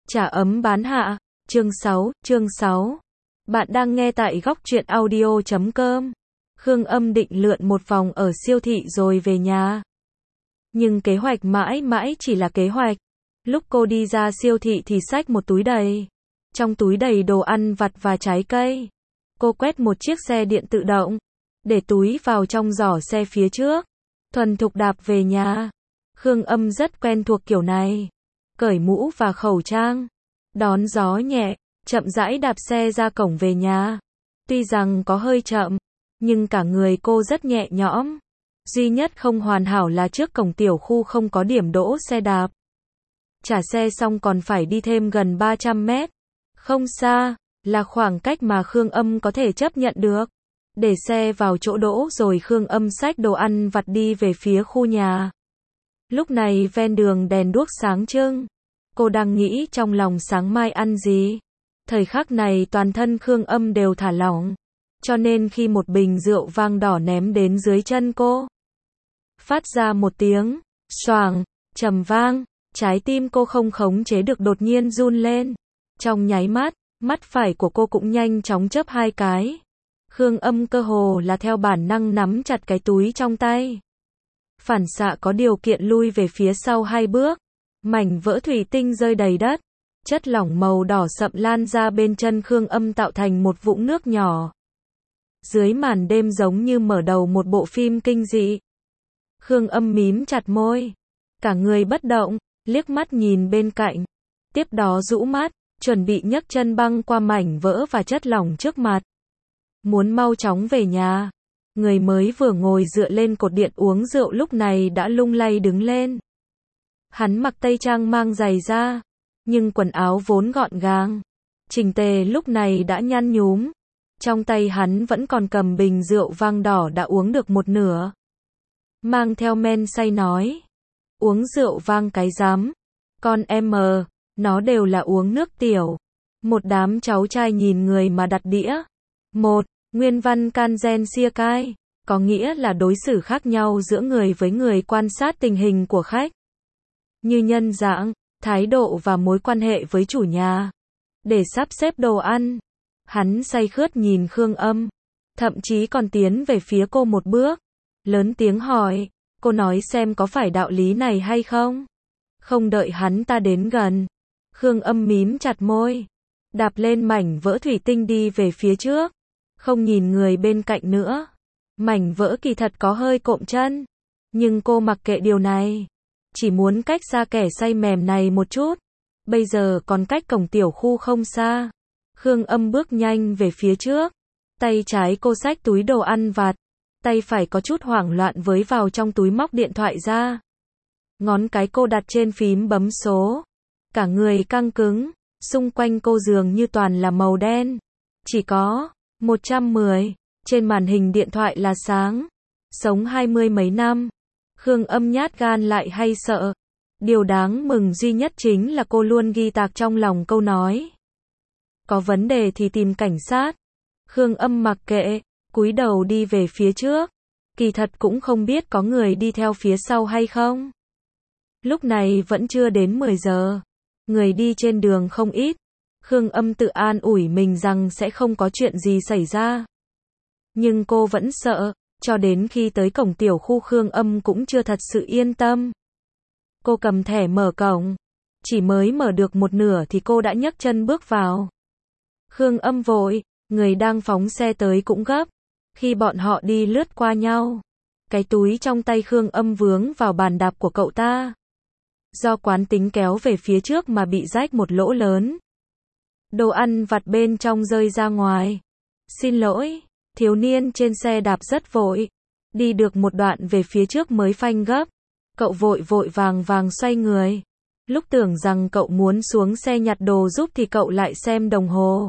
Trà ấm bán hạ, chương 6. Bạn đang nghe tại góc truyện audio.com. Khương Âm định lượn một vòng ở siêu thị rồi về nhà. Nhưng kế hoạch mãi mãi chỉ là kế hoạch. Lúc cô đi ra siêu thị thì xách một túi đầy. Trong túi đầy đồ ăn vặt và trái cây. Cô quét một chiếc xe điện tự động. Để túi vào trong giỏ xe phía trước. Thuần thục đạp về nhà. Khương Âm rất quen thuộc kiểu này. Cởi mũ và khẩu trang. Đón gió nhẹ, chậm rãi đạp xe ra cổng về nhà. Tuy rằng có hơi chậm, nhưng cả người cô rất nhẹ nhõm. Duy nhất không hoàn hảo là trước cổng tiểu khu không có điểm đỗ xe đạp. Trả xe xong còn phải đi thêm gần 300 mét. Không xa, là khoảng cách mà Khương Âm có thể chấp nhận được. Để xe vào chỗ đỗ rồi Khương Âm xách đồ ăn vặt đi về phía khu nhà. Lúc này ven đường đèn đuốc sáng trưng. Cô đang nghĩ trong lòng sáng mai ăn gì. Thời khắc này toàn thân Khương Âm đều thả lỏng. Cho nên khi một bình rượu vang đỏ ném đến dưới chân cô, phát ra một tiếng xoàng, trầm vang, trái tim cô không khống chế được đột nhiên run lên. Trong nháy mắt, mắt phải của cô cũng nhanh chóng chớp hai cái. Khương Âm cơ hồ là theo bản năng nắm chặt cái túi trong tay. Phản xạ có điều kiện lui về phía sau 2 bước. Mảnh vỡ thủy tinh rơi đầy đất. Chất lỏng màu đỏ sậm lan ra bên chân Khương Âm tạo thành một vũng nước nhỏ. Dưới màn đêm giống như mở đầu một bộ phim kinh dị. Khương Âm mím chặt môi. Cả người bất động, liếc mắt nhìn bên cạnh. Tiếp đó rũ mắt, chuẩn bị nhấc chân băng qua mảnh vỡ và chất lỏng trước mặt. Muốn mau chóng về nhà. Người mới vừa ngồi dựa lên cột điện uống rượu lúc này đã lung lay đứng lên. Hắn mặc tây trang mang giày da, nhưng quần áo vốn gọn gàng, chỉnh tề lúc này đã nhăn nhúm. Trong tay hắn vẫn còn cầm bình rượu vang đỏ đã uống được một nửa. Mang theo men say nói, uống rượu vang cái rắm, con em mờ, nó đều là uống nước tiểu. Một đám cháu trai nhìn người mà đặt đĩa. Một, nguyên văn Kangen Siekai, có nghĩa là đối xử khác nhau giữa người với người quan sát tình hình của khách. Như nhân dạng, thái độ và mối quan hệ với chủ nhà. Để sắp xếp đồ ăn. Hắn say khướt nhìn Khương Âm. Thậm chí còn tiến về phía cô một bước. Lớn tiếng hỏi, cô nói xem có phải đạo lý này hay không? Không đợi hắn ta đến gần. Khương Âm mím chặt môi. Đạp lên mảnh vỡ thủy tinh đi về phía trước. Không nhìn người bên cạnh nữa. Mảnh vỡ kỳ thật có hơi cộm chân. Nhưng cô mặc kệ điều này. Chỉ muốn cách xa kẻ say mềm này một chút. Bây giờ còn cách cổng tiểu khu không xa. Khương Âm bước nhanh về phía trước. Tay trái cô xách túi đồ ăn vặt. Tay phải có chút hoảng loạn với vào trong túi móc điện thoại ra. Ngón cái cô đặt trên phím bấm số. Cả người căng cứng. Xung quanh cô dường như toàn là màu đen. Chỉ có 110. Trên màn hình điện thoại là sáng. Sống 20 mấy năm. Khương Âm nhát gan lại hay sợ. Điều đáng mừng duy nhất chính là cô luôn ghi tạc trong lòng câu nói. Có vấn đề thì tìm cảnh sát. Khương Âm mặc kệ, cúi đầu đi về phía trước. Kỳ thật cũng không biết có người đi theo phía sau hay không. Lúc này vẫn chưa đến 10 giờ. Người đi trên đường không ít. Khương Âm tự an ủi mình rằng sẽ không có chuyện gì xảy ra. Nhưng cô vẫn sợ. Cho đến khi tới cổng tiểu khu Khương Âm cũng chưa thật sự yên tâm. Cô cầm thẻ mở cổng. Chỉ mới mở được một nửa thì cô đã nhấc chân bước vào. Khương Âm vội, người đang phóng xe tới cũng gấp. Khi bọn họ đi lướt qua nhau, cái túi trong tay Khương Âm vướng vào bàn đạp của cậu ta. Do quán tính kéo về phía trước mà bị rách một lỗ lớn. Đồ ăn vặt bên trong rơi ra ngoài. Xin lỗi. Thiếu niên trên xe đạp rất vội. Đi được một đoạn về phía trước mới phanh gấp. Cậu vội vội vàng xoay người. Lúc tưởng rằng cậu muốn xuống xe nhặt đồ giúp thì cậu lại xem đồng hồ.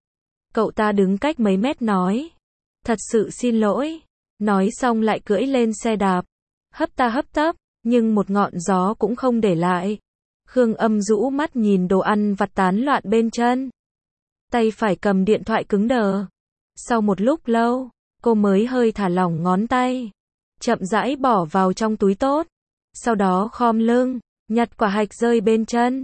Cậu ta đứng cách mấy mét nói. Thật sự xin lỗi. Nói xong lại cưỡi lên xe đạp. Hấp tấp, nhưng một ngọn gió cũng không để lại. Khương Âm rũ mắt nhìn đồ ăn vặt tán loạn bên chân. Tay phải cầm điện thoại cứng đờ. Sau một lúc lâu, cô mới hơi thả lỏng ngón tay. Chậm rãi bỏ vào trong túi tốt. Sau đó khom lưng, nhặt quả hạch rơi bên chân.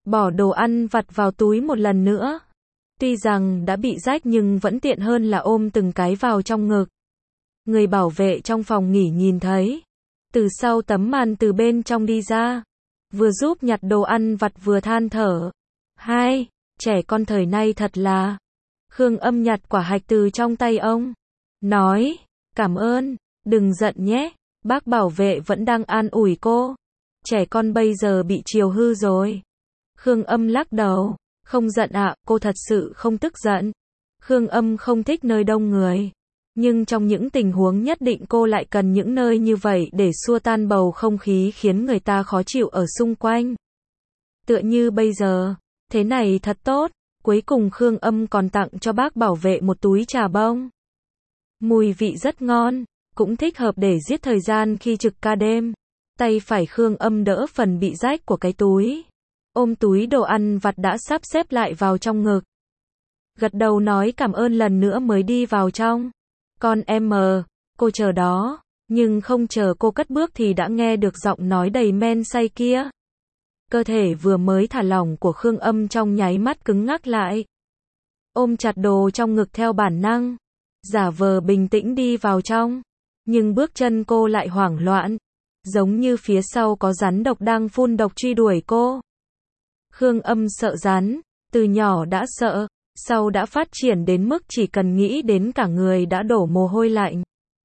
bỏ đồ ăn vặt vào túi một lần nữa. Tuy rằng đã bị rách nhưng vẫn tiện hơn là ôm từng cái vào trong ngực. Người bảo vệ trong phòng nghỉ nhìn thấy, từ sau tấm màn từ bên trong đi ra, vừa giúp nhặt đồ ăn vặt vừa than thở. Hai, trẻ con thời nay thật là. Khương Âm nhặt quả hạch từ trong tay ông, nói, cảm ơn, đừng giận nhé, bác bảo vệ vẫn đang an ủi cô. Trẻ con bây giờ bị chiều hư rồi. Khương Âm lắc đầu, không giận ạ, cô thật sự không tức giận. Khương Âm không thích nơi đông người. Nhưng trong những tình huống nhất định cô lại cần những nơi như vậy để xua tan bầu không khí khiến người ta khó chịu ở xung quanh. Tựa như bây giờ, thế này thật tốt. Cuối cùng Khương Âm còn tặng cho bác bảo vệ một túi trà bông. Mùi vị rất ngon, cũng thích hợp để giết thời gian khi trực ca đêm. Tay phải Khương Âm đỡ phần bị rách của cái túi, ôm túi đồ ăn vặt đã sắp xếp lại vào trong ngực. Gật đầu nói cảm ơn lần nữa mới đi vào trong. Con em mờ, cô chờ đó, nhưng không chờ cô cất bước thì đã nghe được giọng nói đầy men say kia. Cơ thể vừa mới thả lỏng của Khương Âm trong nháy mắt cứng ngắc lại. Ôm chặt đồ trong ngực theo bản năng, giả vờ bình tĩnh đi vào trong, nhưng bước chân cô lại hoảng loạn, giống như phía sau có rắn độc đang phun độc truy đuổi cô. Khương Âm sợ rắn, từ nhỏ đã sợ, sau đã phát triển đến mức chỉ cần nghĩ đến cả người đã đổ mồ hôi lạnh.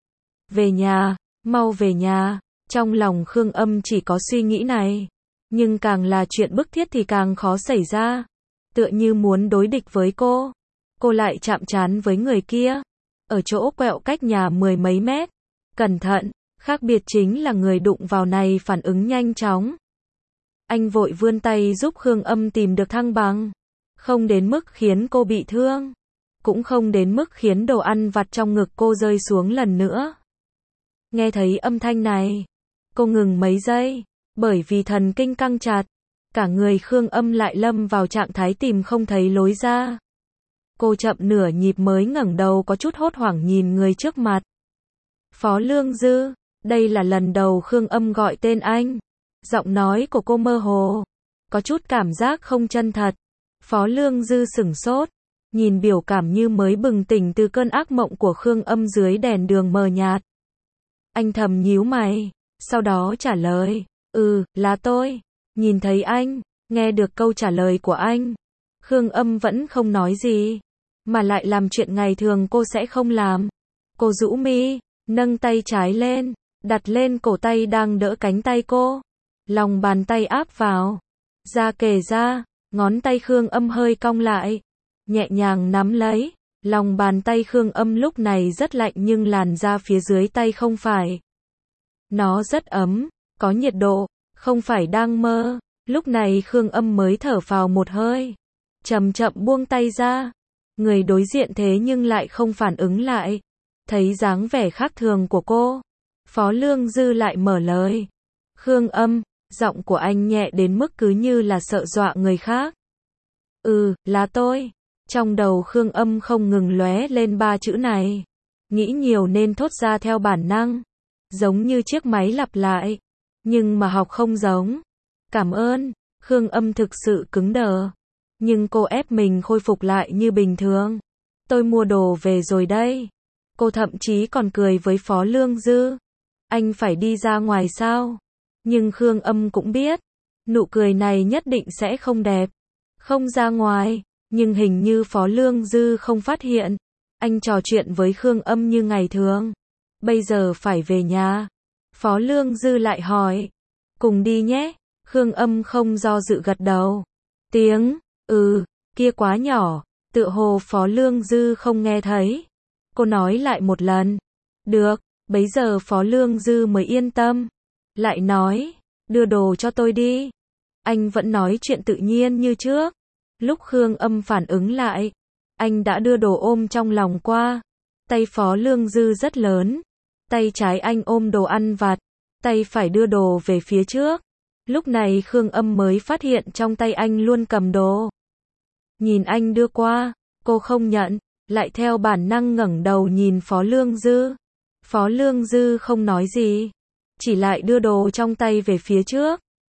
Về nhà, mau về nhà, trong lòng Khương Âm chỉ có suy nghĩ này. Nhưng càng là chuyện bức thiết thì càng khó xảy ra. Tựa như muốn đối địch với cô lại chạm trán với người kia. Ở chỗ quẹo cách nhà 10 mấy mét. Cẩn thận, khác biệt chính là người đụng vào này phản ứng nhanh chóng. Anh vội vươn tay giúp Khương Âm tìm được thăng bằng. Không đến mức khiến cô bị thương. Cũng không đến mức khiến đồ ăn vặt trong ngực cô rơi xuống lần nữa. Nghe thấy âm thanh này, cô ngừng mấy giây. Bởi vì thần kinh căng chặt, cả người Khương Âm lại lâm vào trạng thái tìm không thấy lối ra. Cô chậm nửa nhịp mới ngẩng đầu có chút hốt hoảng nhìn người trước mặt. Phó Lương Dư, đây là lần đầu Khương Âm gọi tên anh. Giọng nói của cô mơ hồ, có chút cảm giác không chân thật. Phó Lương Dư sửng sốt, nhìn biểu cảm như mới bừng tỉnh từ cơn ác mộng của Khương Âm dưới đèn đường mờ nhạt. Anh thầm nhíu mày, sau đó trả lời. Là tôi. Nhìn thấy anh, nghe được câu trả lời của anh, Khương Âm vẫn không nói gì, mà lại làm chuyện ngày thường cô sẽ không làm. Cô rũ mi, nâng tay trái lên, đặt lên cổ tay đang đỡ cánh tay cô. Lòng bàn tay áp vào, da kề ra, ngón tay Khương Âm hơi cong lại, nhẹ nhàng nắm lấy. Lòng bàn tay Khương Âm lúc này rất lạnh nhưng làn da phía dưới tay không phải. Nó rất ấm. Có nhiệt độ, không phải đang mơ. Lúc này Khương Âm mới thở phào một hơi, chậm chậm buông tay ra. Người đối diện thế nhưng lại không phản ứng lại. Thấy dáng vẻ khác thường của cô, Phó Lương Dư lại mở lời. Khương Âm, giọng của anh nhẹ đến mức cứ như là sợ dọa người khác. Là tôi. Trong đầu Khương Âm không ngừng lóe lên 3 chữ này. Nghĩ nhiều nên thốt ra theo bản năng, giống như chiếc máy lặp lại. Nhưng mà học không giống. Cảm ơn. Khương Âm thực sự cứng đờ. Nhưng cô ép mình khôi phục lại như bình thường. Tôi mua đồ về rồi đây. Cô thậm chí còn cười với Phó Lương Dư. Anh phải đi ra ngoài sao? Nhưng Khương Âm cũng biết, nụ cười này nhất định sẽ không đẹp. Không ra ngoài. Nhưng hình như Phó Lương Dư không phát hiện. Anh trò chuyện với Khương Âm như ngày thường. Bây giờ phải về nhà. Phó Lương Dư lại hỏi. Cùng đi nhé. Khương Âm không do dự gật đầu. Tiếng, kia quá nhỏ. Tựa hồ Phó Lương Dư không nghe thấy. Cô nói lại một lần. Được, bấy giờ Phó Lương Dư mới yên tâm. Lại nói, đưa đồ cho tôi đi. Anh vẫn nói chuyện tự nhiên như trước. Lúc Khương Âm phản ứng lại, anh đã đưa đồ ôm trong lòng qua. Tay Phó Lương Dư rất lớn. Tay trái anh ôm đồ ăn vặt, tay phải đưa đồ về phía trước. Lúc này Khương Âm mới phát hiện trong tay anh luôn cầm đồ. Nhìn anh đưa qua, cô không nhận, lại theo bản năng ngẩng đầu nhìn Phó Lương Dư. Phó Lương Dư không nói gì, chỉ lại đưa đồ trong tay về phía trước.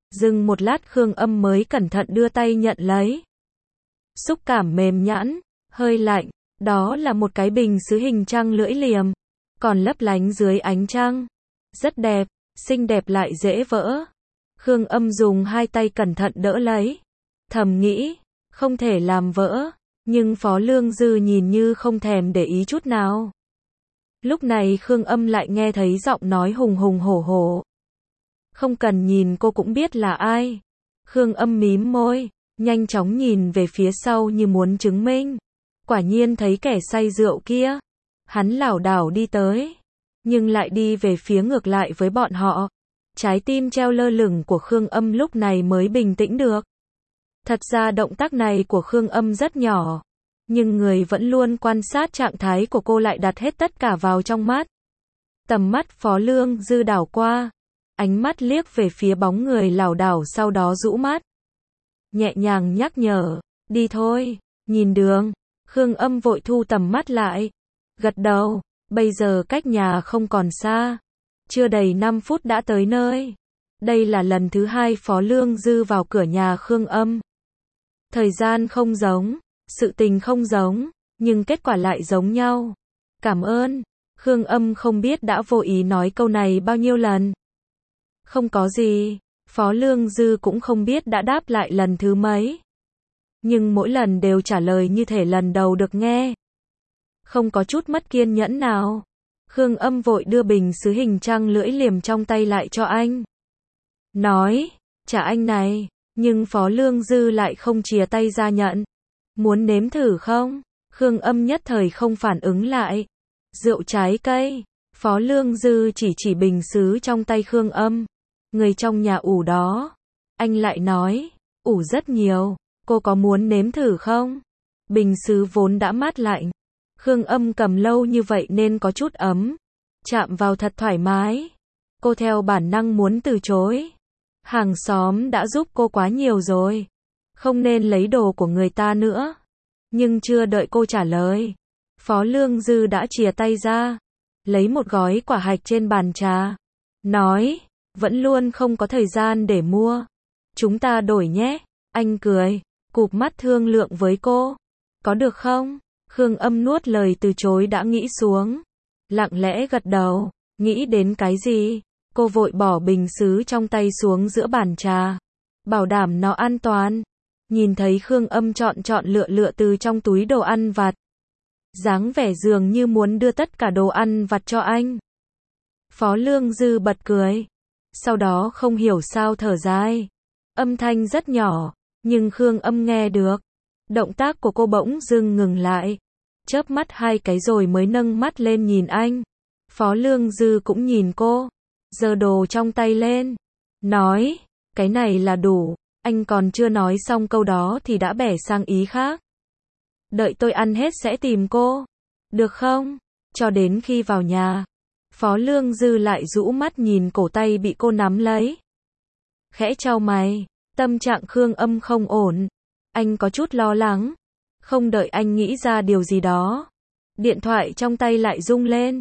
Dừng một lát Khương Âm mới cẩn thận đưa tay nhận lấy. Xúc cảm mềm nhẵn, hơi lạnh, đó là một cái bình sứ hình trăng lưỡi liềm, còn lấp lánh dưới ánh trăng. Rất đẹp, xinh đẹp lại dễ vỡ. Khương Âm dùng hai tay cẩn thận đỡ lấy. Thầm nghĩ, không thể làm vỡ, nhưng Phó Lương Dư nhìn như không thèm để ý chút nào. Lúc này Khương Âm lại nghe thấy giọng nói hùng hùng hổ hổ. Không cần nhìn cô cũng biết là ai. Khương Âm mím môi, nhanh chóng nhìn về phía sau như muốn chứng minh. Quả nhiên thấy kẻ say rượu kia. Hắn lảo đảo đi tới, nhưng lại đi về phía ngược lại với bọn họ. Trái tim treo lơ lửng của Khương Âm lúc này mới bình tĩnh được. Thật ra động tác này của Khương Âm rất nhỏ, nhưng người vẫn luôn quan sát trạng thái của cô lại đặt hết tất cả vào trong mắt. Tầm mắt Phó Lương Dư đảo qua, ánh mắt liếc về phía bóng người lảo đảo sau đó rũ mắt. Nhẹ nhàng nhắc nhở, đi thôi, nhìn đường. Khương Âm vội thu tầm mắt lại, gật đầu, bây giờ cách nhà không còn xa. Chưa đầy 5 phút đã tới nơi. Đây là lần thứ 2 Phó Lương Dư vào cửa nhà Khương Âm. Thời gian không giống, sự tình không giống, nhưng kết quả lại giống nhau. Cảm ơn. Khương Âm không biết đã vô ý nói câu này bao nhiêu lần. Không có gì. Phó Lương Dư cũng không biết đã đáp lại lần thứ mấy. Nhưng mỗi lần đều trả lời như thể lần đầu được nghe. Không có chút mất kiên nhẫn nào. Khương Âm vội đưa bình sứ hình trăng lưỡi liềm trong tay lại cho anh. Nói, trả anh này, nhưng Phó Lương Dư lại không chìa tay ra nhận. Muốn nếm thử không? Khương Âm nhất thời không phản ứng lại. Rượu trái cây. Phó Lương Dư chỉ bình sứ trong tay Khương Âm. Người trong nhà ủ đó. Anh lại nói, ủ rất nhiều, cô có muốn nếm thử không? Bình sứ vốn đã mát lạnh. Khương Âm cầm lâu như vậy nên có chút ấm. Chạm vào thật thoải mái. Cô theo bản năng muốn từ chối. Hàng xóm đã giúp cô quá nhiều rồi. Không nên lấy đồ của người ta nữa. Nhưng chưa đợi cô trả lời, Phó Lương Dư đã chìa tay ra, lấy một gói quả hạch trên bàn trà. Nói, vẫn luôn không có thời gian để mua. Chúng ta đổi nhé. Anh cười, cụp mắt thương lượng với cô. Có được không? Khương Âm nuốt lời từ chối đã nghĩ xuống. Lặng lẽ gật đầu, nghĩ đến cái gì? Cô vội bỏ bình sứ trong tay xuống giữa bàn trà. Bảo đảm nó an toàn. Nhìn thấy Khương Âm chọn lựa từ trong túi đồ ăn vặt. Dáng vẻ dường như muốn đưa tất cả đồ ăn vặt cho anh. Phó Lương Dư bật cười. Sau đó không hiểu sao thở dài. Âm thanh rất nhỏ, nhưng Khương Âm nghe được. Động tác của cô bỗng dưng ngừng lại. Chớp mắt 2 cái rồi mới nâng mắt lên nhìn anh. Phó Lương Dư cũng nhìn cô. Giơ đồ trong tay lên. Nói, cái này là đủ. Anh còn chưa nói xong câu đó thì đã bẻ sang ý khác. Đợi tôi ăn hết sẽ tìm cô. Được không? Cho đến khi vào nhà. Phó Lương Dư lại rũ mắt nhìn cổ tay bị cô nắm lấy. Khẽ chau mày. Tâm trạng Khương Âm không ổn. Anh có chút lo lắng. Không đợi anh nghĩ ra điều gì đó. Điện thoại trong tay lại rung lên.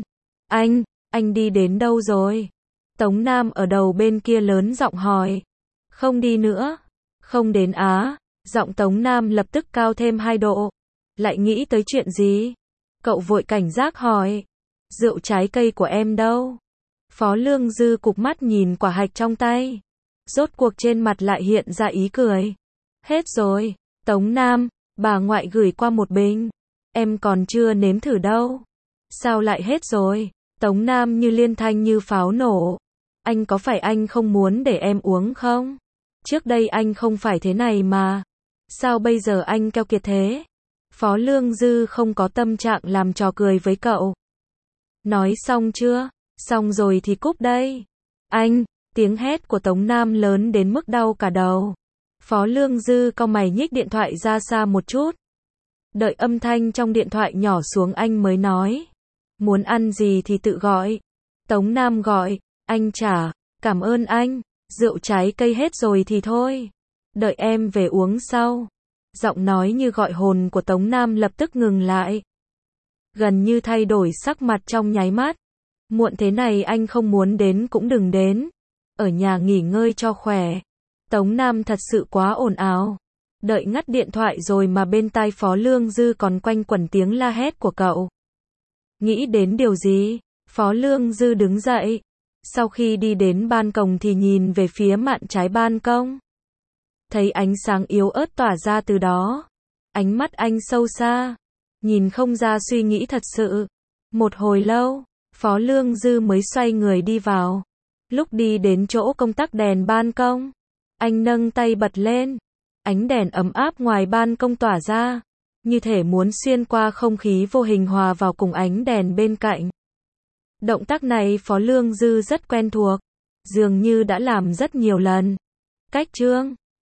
Anh đi đến đâu rồi? Tống Nam ở đầu bên kia lớn giọng hỏi. Không đi nữa. Không đến á. Giọng Tống Nam lập tức cao thêm 2 độ. Lại nghĩ tới chuyện gì? Cậu vội cảnh giác hỏi. Rượu trái cây của em đâu? Phó Lương Dư cụp mắt nhìn quả hạch trong tay. Rốt cuộc trên mặt lại hiện ra ý cười. Hết rồi. Tống Nam, bà ngoại gửi qua một bình. Em còn chưa nếm thử đâu. Sao lại hết rồi? Tống Nam như liên thanh như pháo nổ. Anh có phải anh không muốn để em uống không? Trước đây anh không phải thế này mà. Sao bây giờ anh keo kiệt thế? Phó Lương Dư không có tâm trạng làm trò cười với cậu. Nói xong chưa? Xong rồi thì cúp đây. Anh, tiếng hét của Tống Nam lớn đến mức đau cả đầu. Phó Lương Dư cau mày nhích điện thoại ra xa một chút. Đợi âm thanh trong điện thoại nhỏ xuống anh mới nói. Muốn ăn gì thì tự gọi. Tống Nam gọi, anh trả, cảm ơn anh. Rượu trái cây hết rồi thì thôi. Đợi em về uống sau. Giọng nói như gọi hồn của Tống Nam lập tức ngừng lại. Gần như thay đổi sắc mặt trong nháy mắt. Muộn thế này anh không muốn đến cũng đừng đến. Ở nhà nghỉ ngơi cho khỏe. Tống Nam thật sự quá ồn ào. Đợi ngắt điện thoại rồi mà bên tai Phó Lương Dư còn quanh quẩn tiếng la hét của cậu. Nghĩ đến điều gì? Phó Lương Dư đứng dậy. Sau khi đi đến ban công thì nhìn về phía mạn trái ban công. Thấy ánh sáng yếu ớt tỏa ra từ đó. Ánh mắt anh sâu xa. Nhìn không ra suy nghĩ thật sự. Một hồi lâu, Phó Lương Dư mới xoay người đi vào. Lúc đi đến chỗ công tắc đèn ban công, anh nâng tay bật lên. Ánh đèn ấm áp ngoài ban công tỏa ra, như thể muốn xuyên qua không khí vô hình hòa vào cùng ánh đèn bên cạnh. Động tác này Phó Lương Dư rất quen thuộc, dường như đã làm rất nhiều lần. Cách chương